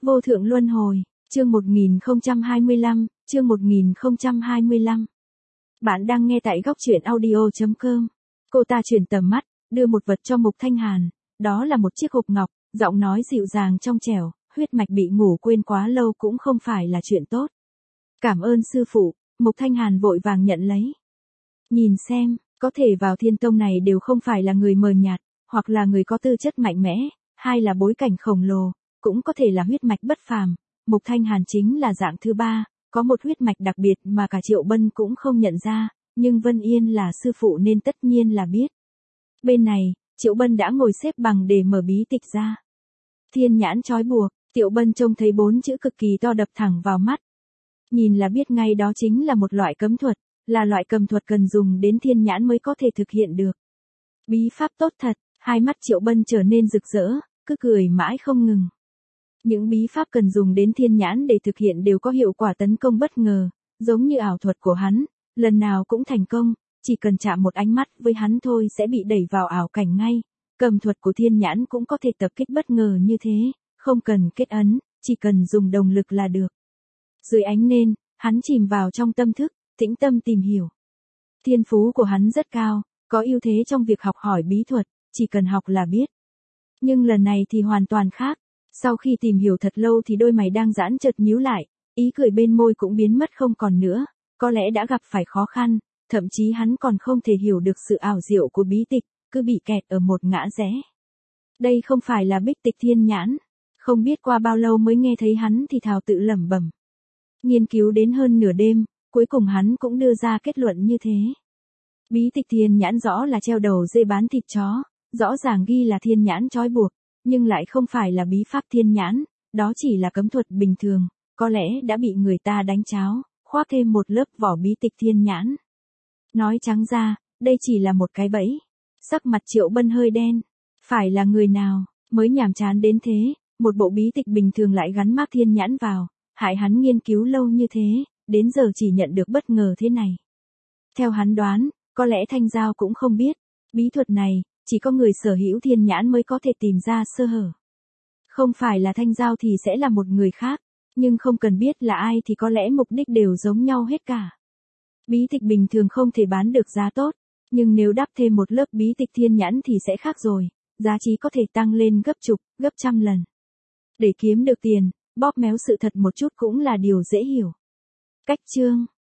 Vô thượng luân hồi, chương 1025, chương 1025. Bạn đang nghe tại góc truyện audio.com. Cô ta chuyển tầm mắt, đưa một vật cho Mục Thanh Hàn, đó là một chiếc hộp ngọc, giọng nói dịu dàng trong trẻo, huyết mạch bị ngủ quên quá lâu cũng không phải là chuyện tốt. Cảm ơn sư phụ, Mục Thanh Hàn vội vàng nhận lấy. Nhìn xem, có thể vào Thiên Tông này đều không phải là người mờ nhạt, hoặc là người có tư chất mạnh mẽ, hay là bối cảnh khổng lồ, cũng có thể là huyết mạch bất phàm. Mục Thanh Hàn chính là dạng thứ ba, có một huyết mạch đặc biệt mà cả Triệu Bân cũng không nhận ra, nhưng Vân Yên là sư phụ nên tất nhiên là biết. Bên này, Triệu Bân đã ngồi xếp bằng để mở bí tịch ra. Thiên nhãn trói buộc, Triệu Bân trông thấy 4 chữ cực kỳ to đập thẳng vào mắt. Nhìn là biết ngay đó chính là một loại cấm thuật, là loại cầm thuật cần dùng đến thiên nhãn mới có thể thực hiện được. Bí pháp tốt thật, hai mắt Triệu Bân trở nên rực rỡ, cứ cười mãi không ngừng. Những bí pháp cần dùng đến thiên nhãn để thực hiện đều có hiệu quả tấn công bất ngờ, giống như ảo thuật của hắn, lần nào cũng thành công, chỉ cần chạm một ánh mắt với hắn thôi sẽ bị đẩy vào ảo cảnh ngay. Cầm thuật của thiên nhãn cũng có thể tập kích bất ngờ như thế, không cần kết ấn, chỉ cần dùng đồng lực là được. Dưới ánh nến, hắn chìm vào trong tâm thức, tĩnh tâm tìm hiểu. Thiên phú của hắn rất cao, có ưu thế trong việc học hỏi bí thuật, chỉ cần học là biết. Nhưng lần này thì hoàn toàn khác. Sau khi tìm hiểu thật lâu thì đôi mày đang giãn chợt nhíu lại, ý cười bên môi cũng biến mất không còn nữa, có lẽ đã gặp phải khó khăn, thậm chí hắn còn không thể hiểu được sự ảo diệu của bí tịch, cứ bị kẹt ở một ngã rẽ. Đây không phải là bích tịch thiên nhãn, không biết qua bao lâu mới nghe thấy hắn thì thào tự lẩm bẩm. Nghiên cứu đến hơn nửa đêm, cuối cùng hắn cũng đưa ra kết luận như thế. Bí tịch thiên nhãn rõ là treo đầu dê bán thịt chó, rõ ràng ghi là thiên nhãn trói buộc, nhưng lại không phải là bí pháp thiên nhãn, đó chỉ là cấm thuật bình thường, có lẽ đã bị người ta đánh cháo, khoác thêm một lớp vỏ bí tịch thiên nhãn. Nói trắng ra, đây chỉ là một cái bẫy. Sắc mặt Triệu Bân hơi đen, phải là người nào mới nhàm chán đến thế, một bộ bí tịch bình thường lại gắn mác thiên nhãn vào, hại hắn nghiên cứu lâu như thế, đến giờ chỉ nhận được bất ngờ thế này. Theo hắn đoán, có lẽ Thanh Giao cũng không biết, bí thuật này, chỉ có người sở hữu thiên nhãn mới có thể tìm ra sơ hở. Không phải là Thanh Giao thì sẽ là một người khác, nhưng không cần biết là ai thì có lẽ mục đích đều giống nhau hết cả. Bí tịch bình thường không thể bán được giá tốt, nhưng nếu đắp thêm một lớp bí tịch thiên nhãn thì sẽ khác rồi, giá trị có thể tăng lên gấp chục, gấp trăm lần. Để kiếm được tiền, bóp méo sự thật một chút cũng là điều dễ hiểu. Cách chương